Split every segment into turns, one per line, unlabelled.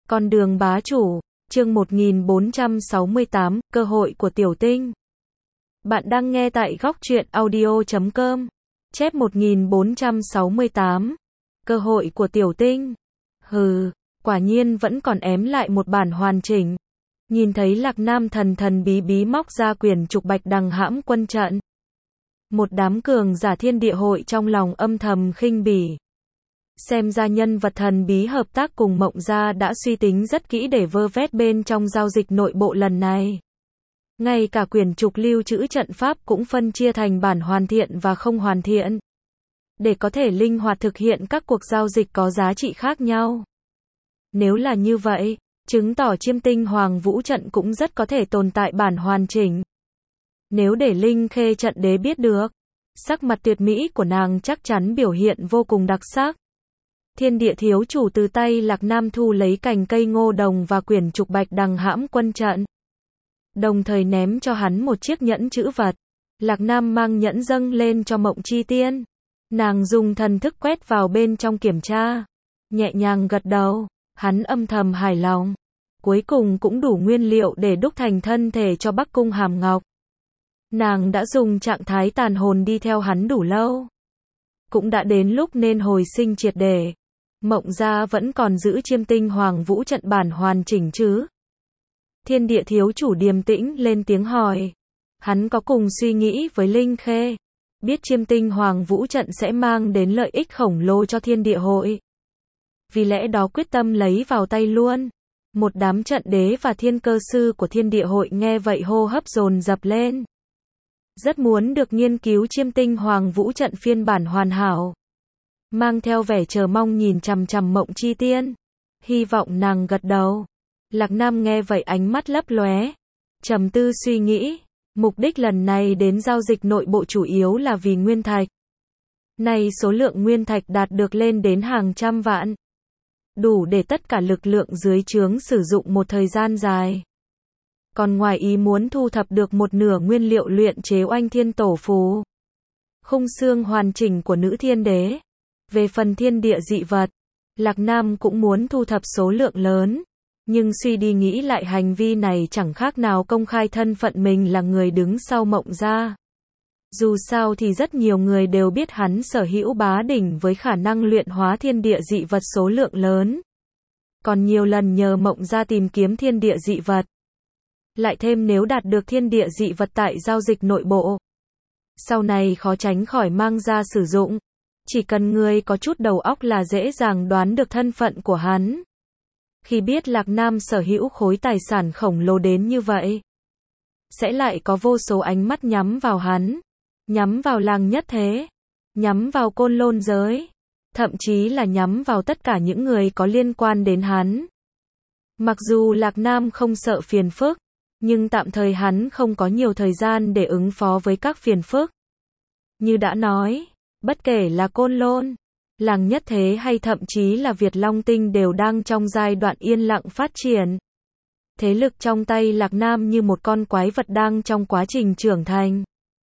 Con đường bá chủ, chương 1468, cơ hội của tiểu tinh. Bạn đang nghe tại góc truyện audio.com. Chép 1468. Cơ hội của tiểu tinh. Hừ, quả nhiên vẫn còn ém lại một bản hoàn chỉnh. Nhìn thấy Lạc Nam thần thần bí bí móc ra quyển trục bạch đằng hãm quân trận. Một đám cường giả thiên địa hội trong lòng âm thầm khinh bỉ. Xem ra nhân vật thần bí hợp tác cùng Mộng Gia đã suy tính rất kỹ để vơ vét bên trong giao dịch nội bộ lần này. Ngay cả quyển trục lưu trữ trận pháp cũng phân chia thành bản hoàn thiện và không hoàn thiện. Để có thể linh hoạt thực hiện các cuộc giao dịch có giá trị khác nhau. Nếu là như vậy, chứng tỏ Chiêm Tinh Hoàng Vũ trận cũng rất có thể tồn tại bản hoàn chỉnh. Nếu để Linh Khê trận đế biết được, sắc mặt tuyệt mỹ của nàng chắc chắn biểu hiện vô cùng đặc sắc. Thiên địa thiếu chủ từ tay Lạc Nam thu lấy cành cây ngô đồng và quyển trục bạch đằng hãm quân trận. Đồng thời ném cho hắn một chiếc nhẫn chữ vật. Lạc Nam mang nhẫn dâng lên cho Mộng Chi Tiên. Nàng dùng thần thức quét vào bên trong kiểm tra. Nhẹ nhàng gật đầu, hắn âm thầm hài lòng. Cuối cùng cũng đủ nguyên liệu để đúc thành thân thể cho Bắc Cung Hàm Ngọc. Nàng đã dùng trạng thái tàn hồn đi theo hắn đủ lâu. Cũng đã đến lúc nên hồi sinh triệt để. Mộng Gia vẫn còn giữ Chiêm Tinh Hoàng Vũ trận bản hoàn chỉnh chứ? Thiên địa thiếu chủ điềm tĩnh lên tiếng hỏi. Hắn có cùng suy nghĩ với Linh Khê. Biết Chiêm Tinh Hoàng Vũ trận sẽ mang đến lợi ích khổng lồ cho thiên địa hội. Vì lẽ đó quyết tâm lấy vào tay luôn. Một đám trận đế và thiên cơ sư của thiên địa hội nghe vậy hô hấp dồn dập lên. Rất muốn được nghiên cứu Chiêm Tinh Hoàng Vũ trận phiên bản hoàn hảo. Mang theo vẻ chờ mong nhìn chằm chằm Mộng Chi Tiên. Hy vọng nàng gật đầu. Lạc Nam nghe vậy ánh mắt lấp lóe. Trầm tư suy nghĩ. Mục đích lần này đến giao dịch nội bộ chủ yếu là vì nguyên thạch. Này số lượng nguyên thạch đạt được lên đến hàng trăm vạn. Đủ để tất cả lực lượng dưới trướng sử dụng một thời gian dài. Còn ngoài ý muốn thu thập được một nửa nguyên liệu luyện chế Oanh Thiên Tổ Phù. Khung xương hoàn chỉnh của nữ thiên đế. Về phần thiên địa dị vật, Lạc Nam cũng muốn thu thập số lượng lớn. Nhưng suy đi nghĩ lại hành vi này chẳng khác nào công khai thân phận mình là người đứng sau Mộng Gia. Dù sao thì rất nhiều người đều biết hắn sở hữu bá đỉnh với khả năng luyện hóa thiên địa dị vật số lượng lớn. Còn nhiều lần nhờ Mộng Gia tìm kiếm thiên địa dị vật. Lại thêm nếu đạt được thiên địa dị vật tại giao dịch nội bộ. Sau này khó tránh khỏi mang ra sử dụng. Chỉ cần người có chút đầu óc là dễ dàng đoán được thân phận của hắn. Khi biết Lạc Nam sở hữu khối tài sản khổng lồ đến như vậy, sẽ lại có vô số ánh mắt nhắm vào hắn, nhắm vào làng nhất thế, nhắm vào Côn Lôn giới, thậm chí là nhắm vào tất cả những người có liên quan đến hắn. Mặc dù Lạc Nam không sợ phiền phức, nhưng tạm thời hắn không có nhiều thời gian để ứng phó với các phiền phức. Như đã nói, bất kể là Côn Lôn, làng nhất thế hay thậm chí là Việt Long Tinh đều đang trong giai đoạn yên lặng phát triển. Thế lực trong tay Lạc Nam như một con quái vật đang trong quá trình trưởng thành.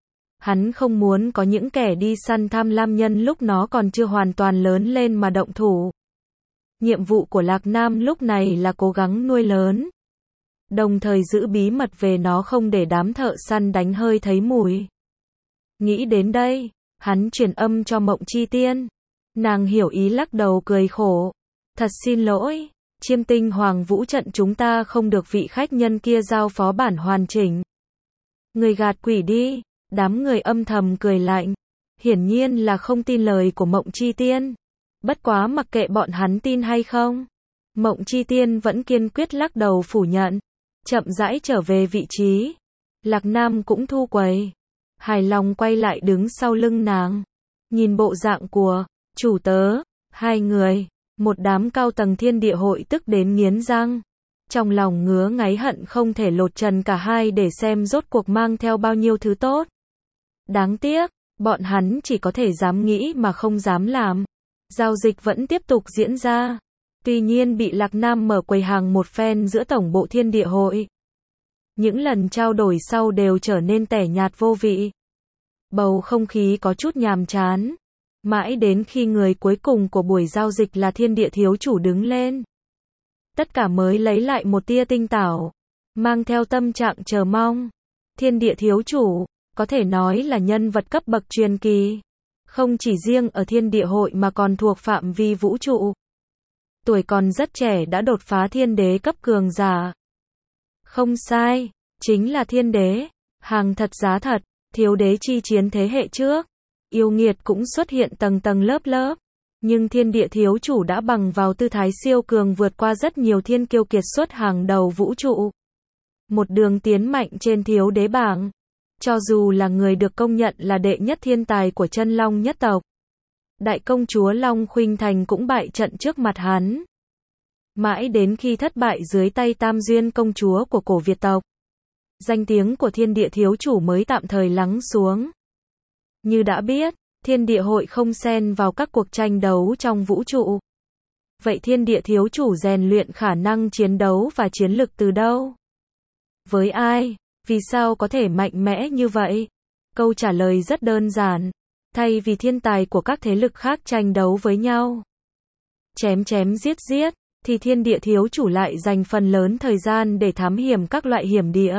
Hắn không muốn có những kẻ đi săn tham lam nhân lúc nó còn chưa hoàn toàn lớn lên mà động thủ. Nhiệm vụ của Lạc Nam lúc này là cố gắng nuôi lớn. Đồng thời giữ bí mật về nó không để đám thợ săn đánh hơi thấy mùi. Nghĩ đến đây, hắn truyền âm cho Mộng Chi Tiên. Nàng hiểu ý lắc đầu cười khổ. Thật xin lỗi, Chiêm Tinh Hoàng Vũ trận chúng ta không được vị khách nhân kia giao phó bản hoàn chỉnh. Người gạt quỷ đi, đám người âm thầm cười lạnh. Hiển nhiên là không tin lời của Mộng Chi Tiên. Bất quá mặc kệ bọn hắn tin hay không. Mộng Chi Tiên vẫn kiên quyết lắc đầu phủ nhận. Chậm rãi trở về vị trí. Lạc Nam cũng thu quầy. Hài lòng quay lại đứng sau lưng nàng. Nhìn bộ dạng của chủ tớ, hai người, một đám cao tầng thiên địa hội tức đến nghiến răng. Trong lòng ngứa ngáy hận không thể lột trần cả hai để xem rốt cuộc mang theo bao nhiêu thứ tốt. Đáng tiếc, bọn hắn chỉ có thể dám nghĩ mà không dám làm. Giao dịch vẫn tiếp tục diễn ra. Tuy nhiên bị Lạc Nam mở quầy hàng một phen giữa tổng bộ thiên địa hội. Những lần trao đổi sau đều trở nên tẻ nhạt vô vị. Bầu không khí có chút nhàm chán. Mãi đến khi người cuối cùng của buổi giao dịch là thiên địa thiếu chủ đứng lên. tất cả mới lấy lại một tia tinh tảo, mang theo tâm trạng chờ mong. Thiên địa thiếu chủ, có thể nói là nhân vật cấp bậc truyền kỳ. Không chỉ riêng ở thiên địa hội mà còn thuộc phạm vi vũ trụ. Tuổi còn rất trẻ đã đột phá thiên đế cấp cường giả. Không sai, chính là thiên đế, hàng thật giá thật, thiếu đế chi chiến thế hệ trước. Yêu nghiệt cũng xuất hiện tầng tầng lớp lớp. Nhưng thiên địa thiếu chủ đã bằng vào tư thái siêu cường vượt qua rất nhiều thiên kiêu kiệt xuất hàng đầu vũ trụ. Một đường tiến mạnh trên thiếu đế bảng. Cho dù là người được công nhận là đệ nhất thiên tài của chân long nhất tộc. Đại công chúa Long Khuynh Thành cũng bại trận trước mặt hắn. Mãi đến khi thất bại dưới tay Tam Duyên công chúa của cổ Việt tộc. Danh tiếng của thiên địa thiếu chủ mới tạm thời lắng xuống. Như đã biết, thiên địa hội không xen vào các cuộc tranh đấu trong vũ trụ. Vậy thiên địa thiếu chủ rèn luyện khả năng chiến đấu và chiến lực từ đâu? Với ai? Vì sao có thể mạnh mẽ như vậy? Câu trả lời rất đơn giản. Thay vì thiên tài của các thế lực khác tranh đấu với nhau, chém chém giết giết, thì thiên địa thiếu chủ lại dành phần lớn thời gian để thám hiểm các loại hiểm địa,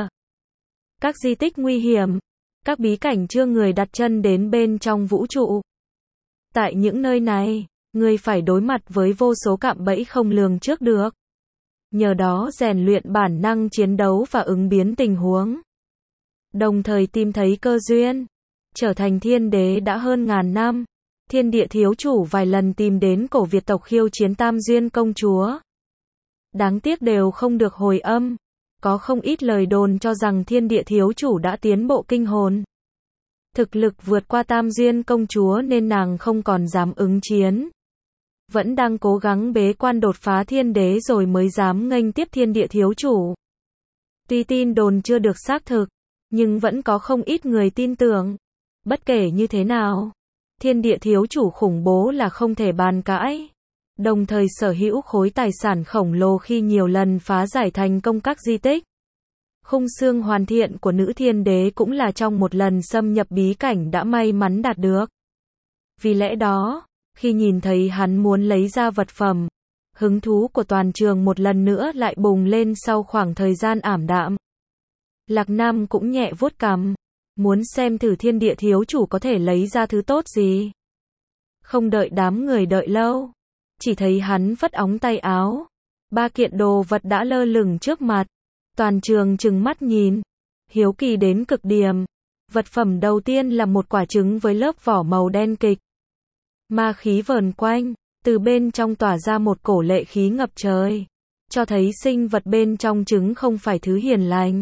các di tích nguy hiểm, các bí cảnh chưa người đặt chân đến bên trong vũ trụ. Tại những nơi này, người phải đối mặt với vô số cạm bẫy không lường trước được. Nhờ đó rèn luyện bản năng chiến đấu và ứng biến tình huống. Đồng thời tìm thấy cơ duyên. Trở thành thiên đế đã hơn ngàn năm. Thiên địa thiếu chủ vài lần tìm đến cổ Việt tộc khiêu chiến Tam Duyên công chúa. Đáng tiếc đều không được hồi âm. Có không ít lời đồn cho rằng thiên địa thiếu chủ đã tiến bộ kinh hồn. Thực lực vượt qua Tam Duyên công chúa nên nàng không còn dám ứng chiến. Vẫn đang cố gắng bế quan đột phá thiên đế rồi mới dám nghênh tiếp thiên địa thiếu chủ. Tuy tin đồn chưa được xác thực, nhưng vẫn có không ít người tin tưởng. Bất kể như thế nào, thiên địa thiếu chủ khủng bố là không thể bàn cãi. Đồng thời sở hữu khối tài sản khổng lồ khi nhiều lần phá giải thành công các di tích. Khung xương hoàn thiện của nữ thiên đế cũng là trong một lần xâm nhập bí cảnh đã may mắn đạt được. Vì lẽ đó, khi nhìn thấy hắn muốn lấy ra vật phẩm, hứng thú của toàn trường một lần nữa lại bùng lên sau khoảng thời gian ảm đạm. Lạc Nam cũng nhẹ vuốt cằm, muốn xem thử thiên địa thiếu chủ có thể lấy ra thứ tốt gì. Không đợi đám người đợi lâu, chỉ thấy hắn phất ống tay áo, 3 kiện đồ vật đã lơ lửng trước mặt. Toàn trường trừng mắt nhìn, hiếu kỳ đến cực điểm. Vật phẩm đầu tiên là một quả trứng với lớp vỏ màu đen kịch. Ma khí vờn quanh, từ bên trong tỏa ra một cổ lệ khí ngập trời, cho thấy sinh vật bên trong trứng không phải thứ hiền lành.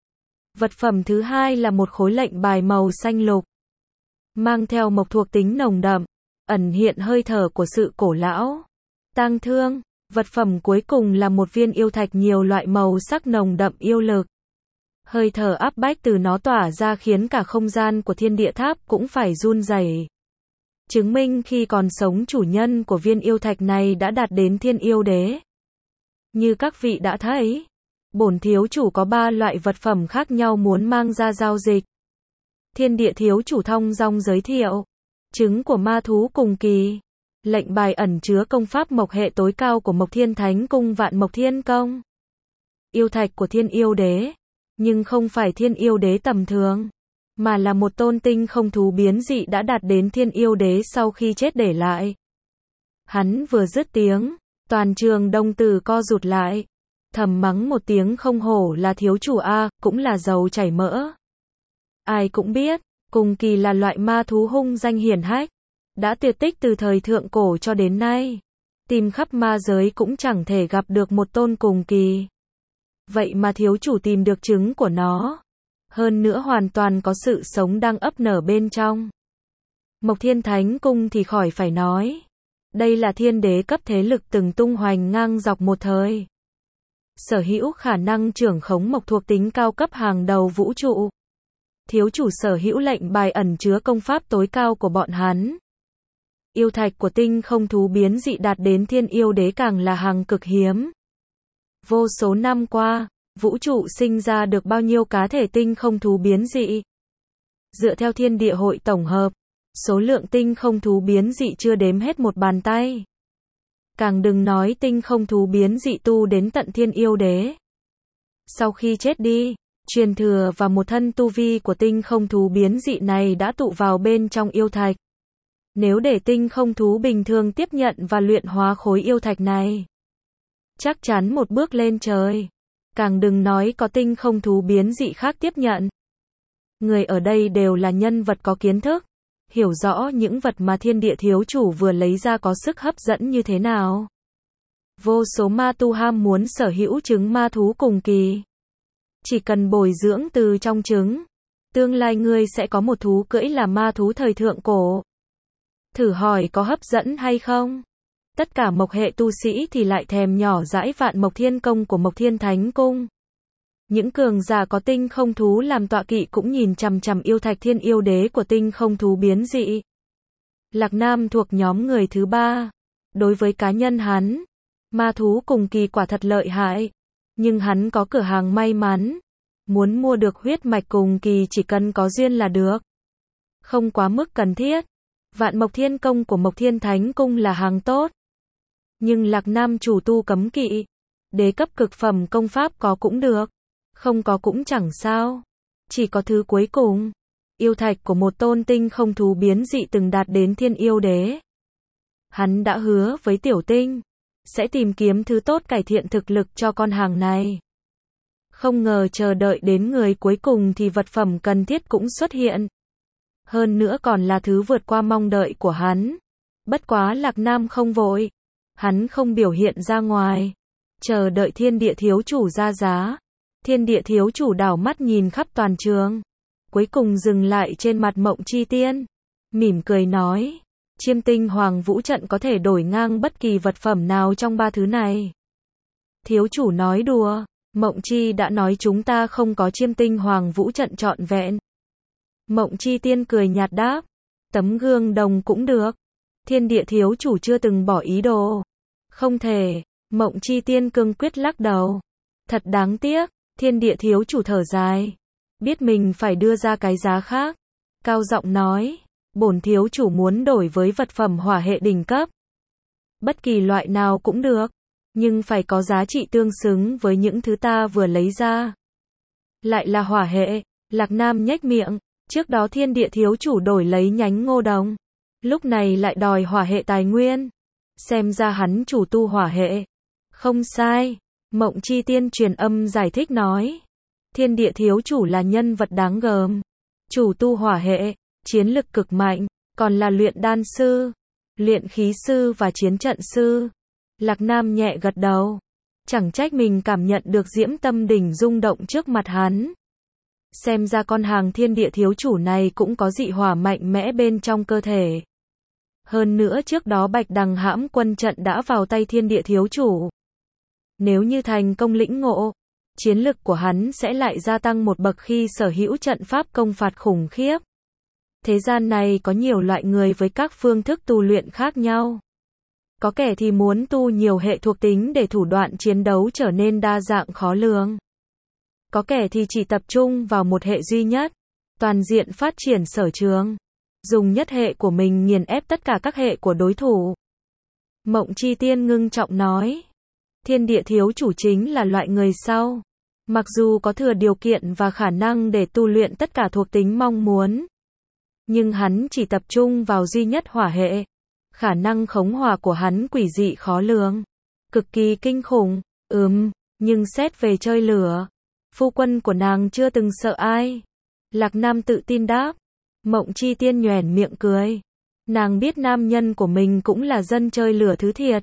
Vật phẩm thứ hai là một khối lệnh bài màu xanh lục, mang theo mộc thuộc tính nồng đậm, ẩn hiện hơi thở của sự cổ lão, tang thương. Vật phẩm cuối cùng là một viên yêu thạch nhiều loại màu sắc nồng đậm yêu lực. Hơi thở áp bách từ nó tỏa ra khiến cả không gian của thiên địa tháp cũng phải run rẩy. Chứng minh khi còn sống chủ nhân của viên yêu thạch này đã đạt đến thiên yêu đế. Như các vị đã thấy, bổn thiếu chủ có 3 loại vật phẩm khác nhau muốn mang ra giao dịch. Thiên địa thiếu chủ thong dong giới thiệu. Trứng của ma thú cùng kỳ. Lệnh bài ẩn chứa công pháp mộc hệ tối cao của Mộc Thiên Thánh Cung Vạn Mộc Thiên Công. Yêu thạch của thiên yêu đế. Nhưng không phải thiên yêu đế tầm thường, mà là một tôn tinh không thú biến dị đã đạt đến thiên yêu đế sau khi chết để lại. Hắn vừa dứt tiếng, toàn trường đông tử co rụt lại. Thầm mắng một tiếng không hổ là thiếu chủ A, cũng là dầu chảy mỡ. Ai cũng biết, cùng kỳ là loại ma thú hung danh hiển hách. Đã tuyệt tích từ thời thượng cổ cho đến nay. Tìm khắp ma giới cũng chẳng thể gặp được một tôn cùng kỳ. Vậy mà thiếu chủ tìm được trứng của nó. Hơn nữa hoàn toàn có sự sống đang ấp nở bên trong. Mộc Thiên Thánh Cung thì khỏi phải nói. Đây là thiên đế cấp thế lực từng tung hoành ngang dọc một thời. Sở hữu khả năng trưởng khống mộc thuộc tính cao cấp hàng đầu vũ trụ. Thiếu chủ sở hữu lệnh bài ẩn chứa công pháp tối cao của bọn hắn. Yêu thạch của tinh không thú biến dị đạt đến thiên yêu đế càng là hàng cực hiếm. Vô số năm qua, vũ trụ sinh ra được bao nhiêu cá thể tinh không thú biến dị? Dựa theo thiên địa hội tổng hợp, số lượng tinh không thú biến dị chưa đếm hết một bàn tay. Càng đừng nói tinh không thú biến dị tu đến tận thiên yêu đế. Sau khi chết đi, truyền thừa và một thân tu vi của tinh không thú biến dị này đã tụ vào bên trong yêu thạch. Nếu để tinh không thú bình thường tiếp nhận và luyện hóa khối yêu thạch này, chắc chắn một bước lên trời. Càng đừng nói có tinh không thú biến dị khác tiếp nhận. Người ở đây đều là nhân vật có kiến thức, hiểu rõ những vật mà thiên địa thiếu chủ vừa lấy ra có sức hấp dẫn như thế nào. Vô số ma tu ham muốn sở hữu trứng ma thú cùng kỳ. Chỉ cần bồi dưỡng từ trong trứng, tương lai ngươi sẽ có một thú cưỡi là ma thú thời thượng cổ. Thử hỏi có hấp dẫn hay không? Tất cả mộc hệ tu sĩ thì lại thèm nhỏ dãi vạn mộc thiên công của Mộc Thiên Thánh Cung. Những cường giả có tinh không thú làm tọa kỵ cũng nhìn chằm chằm yêu thạch thiên yêu đế của tinh không thú biến dị. Lạc Nam thuộc nhóm người thứ ba. Đối với cá nhân hắn, ma thú cùng kỳ quả thật lợi hại. Nhưng hắn có cửa hàng may mắn. Muốn mua được huyết mạch cùng kỳ chỉ cần có duyên là được. Không quá mức cần thiết. Vạn mộc thiên công của Mộc Thiên Thánh Cung là hàng tốt. Nhưng Lạc Nam chủ tu cấm kỵ. Đế cấp cực phẩm công pháp có cũng được. Không có cũng chẳng sao. Chỉ có thứ cuối cùng. Yêu thạch của một tôn tinh không thú biến dị từng đạt đến thiên yêu đế. Hắn đã hứa với Tiểu Tinh. Sẽ tìm kiếm thứ tốt cải thiện thực lực cho con hàng này. Không ngờ chờ đợi đến người cuối cùng thì vật phẩm cần thiết cũng xuất hiện. Hơn nữa còn là thứ vượt qua mong đợi của hắn. Bất quá Lạc Nam không vội. Hắn không biểu hiện ra ngoài. Chờ đợi thiên địa thiếu chủ ra giá. Thiên địa thiếu chủ đảo mắt nhìn khắp toàn trường. Cuối cùng dừng lại trên mặt Mộng Chi Tiên. Mỉm cười nói. Chiêm tinh hoàng vũ trận có thể đổi ngang bất kỳ vật phẩm nào trong ba thứ này. Thiếu chủ nói đùa. Mộng Chi đã nói chúng ta không có chiêm tinh hoàng vũ trận trọn vẹn. Mộng Chi Tiên cười nhạt đáp. Tấm gương đồng cũng được. Thiên địa thiếu chủ chưa từng bỏ ý đồ. Không thể. Mộng Chi Tiên cương quyết lắc đầu. Thật đáng tiếc. Thiên địa thiếu chủ thở dài. Biết mình phải đưa ra cái giá khác. Cao giọng nói. Bổn thiếu chủ muốn đổi với vật phẩm hỏa hệ đỉnh cấp. Bất kỳ loại nào cũng được. Nhưng phải có giá trị tương xứng với những thứ ta vừa lấy ra. Lại là hỏa hệ. Lạc Nam nhếch miệng. Trước đó thiên địa thiếu chủ đổi lấy nhánh ngô đồng. Lúc này lại đòi hỏa hệ tài nguyên. Xem ra hắn chủ tu hỏa hệ. Không sai. Mộng Chi Tiên truyền âm giải thích nói. Thiên địa thiếu chủ là nhân vật đáng gờm. Chủ tu hỏa hệ, chiến lực cực mạnh, còn là luyện đan sư, luyện khí sư và chiến trận sư. Lạc Nam nhẹ gật đầu. Chẳng trách mình cảm nhận được diễm tâm đỉnh rung động trước mặt hắn. Xem ra con hàng thiên địa thiếu chủ này cũng có dị hỏa mạnh mẽ bên trong cơ thể. Hơn nữa trước đó Bạch Đằng hãm quân trận đã vào tay thiên địa thiếu chủ. Nếu như thành công lĩnh ngộ, chiến lực của hắn sẽ lại gia tăng một bậc khi sở hữu trận pháp công phạt khủng khiếp. Thế gian này có nhiều loại người với các phương thức tu luyện khác nhau. Có kẻ thì muốn tu nhiều hệ thuộc tính để thủ đoạn chiến đấu trở nên đa dạng khó lường. Có kẻ thì chỉ tập trung vào một hệ duy nhất, toàn diện phát triển sở trường, dùng nhất hệ của mình nghiền ép tất cả các hệ của đối thủ. Mộng Chi Tiên ngưng trọng nói. Thiên địa thiếu chủ chính là loại người sau. Mặc dù có thừa điều kiện và khả năng để tu luyện tất cả thuộc tính mong muốn. Nhưng hắn chỉ tập trung vào duy nhất hỏa hệ. Khả năng khống hỏa của hắn quỷ dị khó lường. Cực kỳ kinh khủng. Nhưng xét về chơi lửa. Phu quân của nàng chưa từng sợ ai. Lạc Nam tự tin đáp. Mộng Chi Tiên nhoẻn miệng cười. Nàng biết nam nhân của mình cũng là dân chơi lửa thứ thiệt.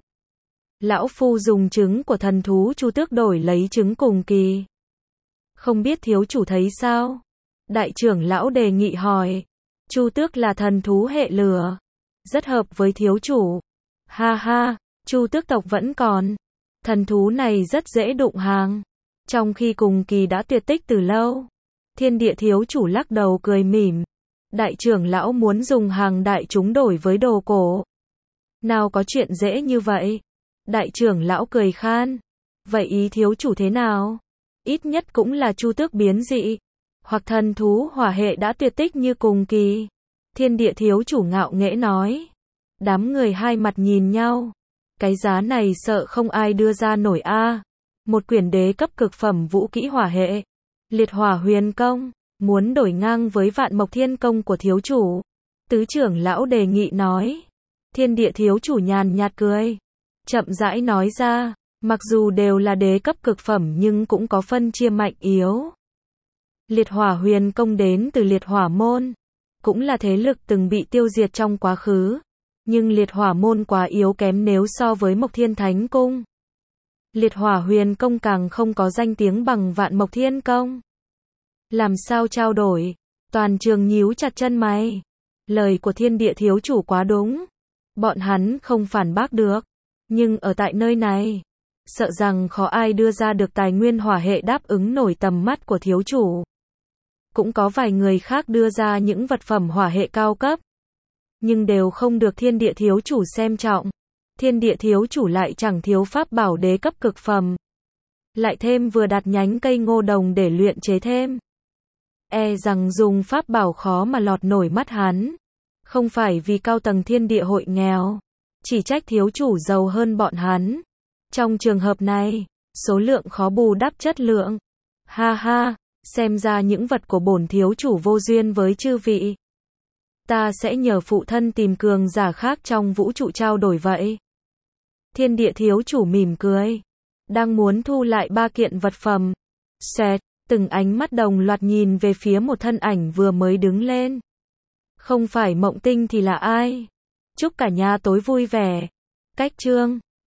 Lão phu dùng trứng của thần thú Chu Tước đổi lấy trứng cùng kỳ. Không biết thiếu chủ thấy sao? Đại trưởng lão đề nghị hỏi. Chu Tước là thần thú hệ lửa. Rất hợp với thiếu chủ. Ha ha, Chu Tước tộc vẫn còn. Thần thú này rất dễ đụng hàng. Trong khi cùng kỳ đã tuyệt tích từ lâu. Thiên địa thiếu chủ lắc đầu cười mỉm. Đại trưởng lão muốn dùng hàng đại chúng đổi với đồ cổ. Nào có chuyện dễ như vậy. Đại trưởng lão cười khan. Vậy ý thiếu chủ thế nào? Ít nhất cũng là Chu Tước biến dị. Hoặc thần thú hỏa hệ đã tuyệt tích như cùng kỳ. Thiên địa thiếu chủ ngạo nghễ nói. Đám người hai mặt nhìn nhau. Cái giá này sợ không ai đưa ra nổi a. Một quyển đế cấp cực phẩm vũ kỹ hỏa hệ. Liệt hỏa huyền công, muốn đổi ngang với vạn mộc thiên công của thiếu chủ. Tứ trưởng lão đề nghị nói. Thiên địa thiếu chủ nhàn nhạt cười. Chậm rãi nói ra, mặc dù đều là đế cấp cực phẩm nhưng cũng có phân chia mạnh yếu. Liệt hỏa huyền công đến từ liệt hỏa môn. Cũng là thế lực từng bị tiêu diệt trong quá khứ. Nhưng liệt hỏa môn quá yếu kém nếu so với Mộc Thiên Thánh Cung. Liệt hỏa huyền công càng không có danh tiếng bằng vạn mộc thiên công. Làm sao trao đổi? Toàn trường nhíu chặt chân mày. Lời của thiên địa thiếu chủ quá đúng. Bọn hắn không phản bác được. Nhưng ở tại nơi này, sợ rằng khó ai đưa ra được tài nguyên hỏa hệ đáp ứng nổi tầm mắt của thiếu chủ. Cũng có vài người khác đưa ra những vật phẩm hỏa hệ cao cấp. Nhưng đều không được thiên địa thiếu chủ xem trọng. Thiên địa thiếu chủ lại chẳng thiếu pháp bảo đế cấp cực phẩm. Lại thêm vừa đặt nhánh cây ngô đồng để luyện chế thêm. E rằng dùng pháp bảo khó mà lọt nổi mắt hắn. Không phải vì cao tầng thiên địa hội nghèo. Chỉ trách thiếu chủ giàu hơn bọn hắn. Trong trường hợp này, số lượng khó bù đắp chất lượng. Ha ha, xem ra những vật của bổn thiếu chủ vô duyên với chư vị. Ta sẽ nhờ phụ thân tìm cường giả khác trong vũ trụ trao đổi vậy. Thiên địa thiếu chủ mỉm cười. Đang muốn thu lại 3 kiện vật phẩm. Xẹt, từng ánh mắt đồng loạt nhìn về phía một thân ảnh vừa mới đứng lên. Không phải Mộng Tinh thì là ai? Chúc cả nhà tối vui vẻ. Cách chương